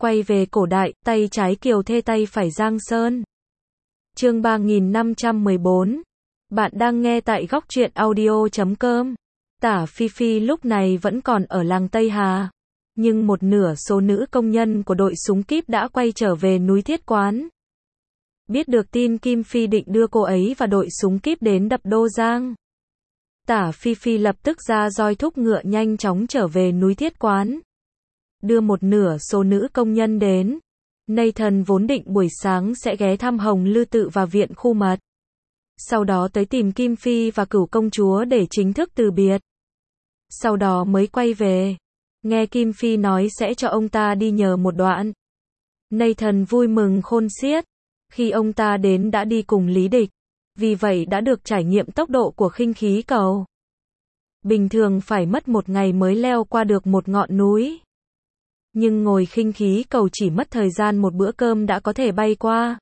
Quay về cổ đại, tay trái Kiều Thê tay phải Giang Sơn. Chương 3514. Bạn đang nghe tại góc truyện audio.com. Tả Phi Phi lúc này vẫn còn ở làng Tây Hà, nhưng một nửa số nữ công nhân của đội súng kíp đã quay trở về núi Thiết Quán. Biết được tin Kim Phi định đưa cô ấy và đội súng kíp đến đập Đô Giang, Tả Phi Phi lập tức ra roi thúc ngựa nhanh chóng trở về núi Thiết Quán, đưa một nửa số nữ công nhân đến. Nathan vốn định buổi sáng sẽ ghé thăm Hồng Lư Tự và viện khu mật, sau đó tới tìm Kim Phi và Cửu công chúa để chính thức từ biệt, sau đó mới quay về. Nghe Kim Phi nói sẽ cho ông ta đi nhờ một đoạn, Nathan vui mừng khôn xiết. Khi ông ta đến đã đi cùng Lý Địch, vì vậy đã được trải nghiệm tốc độ của khinh khí cầu. Bình thường phải mất một ngày mới leo qua được một ngọn núi, nhưng ngồi khinh khí cầu chỉ mất thời gian một bữa cơm đã có thể bay qua.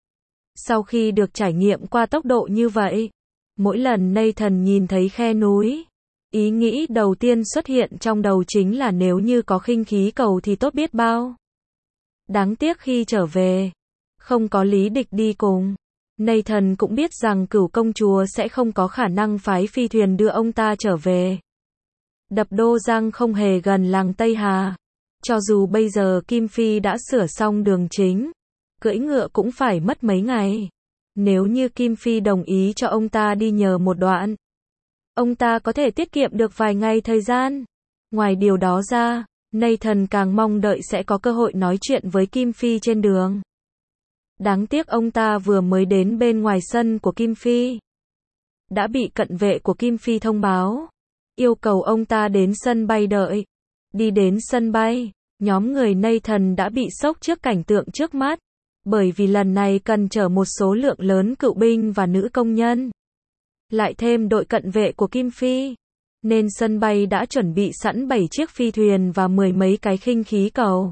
Sau khi được trải nghiệm qua tốc độ như vậy, mỗi lần Nathan nhìn thấy khe núi, ý nghĩ đầu tiên xuất hiện trong đầu chính là nếu như có khinh khí cầu thì tốt biết bao. Đáng tiếc khi trở về, không có Lý Địch đi cùng. Nathan cũng biết rằng Cửu công chúa sẽ không có khả năng phái phi thuyền đưa ông ta trở về. Đập Đô Giang không hề gần làng Tây Hà. Cho dù bây giờ Kim Phi đã sửa xong đường chính, cưỡi ngựa cũng phải mất mấy ngày. Nếu như Kim Phi đồng ý cho ông ta đi nhờ một đoạn, ông ta có thể tiết kiệm được vài ngày thời gian. Ngoài điều đó ra, Nathan càng mong đợi sẽ có cơ hội nói chuyện với Kim Phi trên đường. Đáng tiếc ông ta vừa mới đến bên ngoài sân của Kim Phi, đã bị cận vệ của Kim Phi thông báo, yêu cầu ông ta đến sân bay đợi. Đi đến sân bay, nhóm người Nathan đã bị sốc trước cảnh tượng trước mắt, bởi vì lần này cần chở một số lượng lớn cựu binh và nữ công nhân, lại thêm đội cận vệ của Kim Phi, nên sân bay đã chuẩn bị sẵn 7 chiếc phi thuyền và 10 mấy cái khinh khí cầu.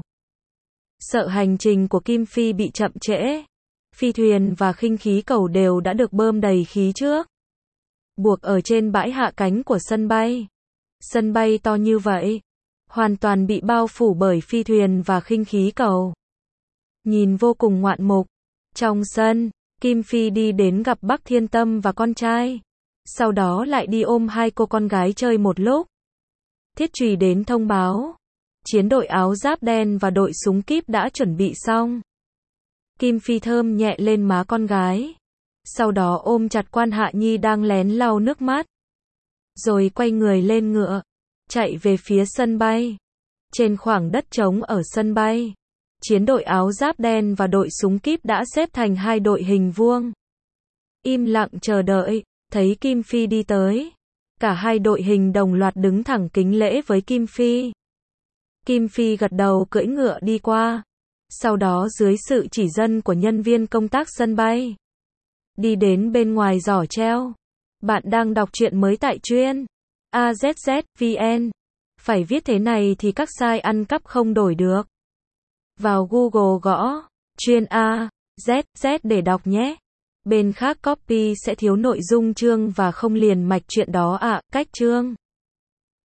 Sợ hành trình của Kim Phi bị chậm trễ, phi thuyền và khinh khí cầu đều đã được bơm đầy khí trước, buộc ở trên bãi hạ cánh của sân bay. Sân bay to như vậy, hoàn toàn bị bao phủ bởi phi thuyền và khinh khí cầu, nhìn vô cùng ngoạn mục. Trong sân, Kim Phi đi đến gặp Bắc Thiên Tâm và con trai, sau đó lại đi ôm hai cô con gái chơi một lúc. Thiết Trùy đến thông báo, chiến đội áo giáp đen và đội súng kíp đã chuẩn bị xong. Kim Phi thơm nhẹ lên má con gái, sau đó ôm chặt Quan Hạ Nhi đang lén lau nước mắt, rồi quay người lên ngựa, chạy về phía sân bay. Trên khoảng đất trống ở sân bay, chiến đội áo giáp đen và đội súng kíp đã xếp thành hai đội hình vuông, im lặng chờ đợi. Thấy Kim Phi đi tới, cả hai đội hình đồng loạt đứng thẳng kính lễ với Kim Phi. Kim Phi gật đầu cưỡi ngựa đi qua, sau đó dưới sự chỉ dẫn của nhân viên công tác sân bay, đi đến bên ngoài giỏ treo. Bạn đang đọc truyện mới tại truyện AZZ.vn. Phải viết thế này thì các site ăn cắp không đổi được. Vào Google gõ truyện AZZ để đọc nhé. Bên khác copy sẽ thiếu nội dung chương và không liền mạch truyện đó ạ. Cách chương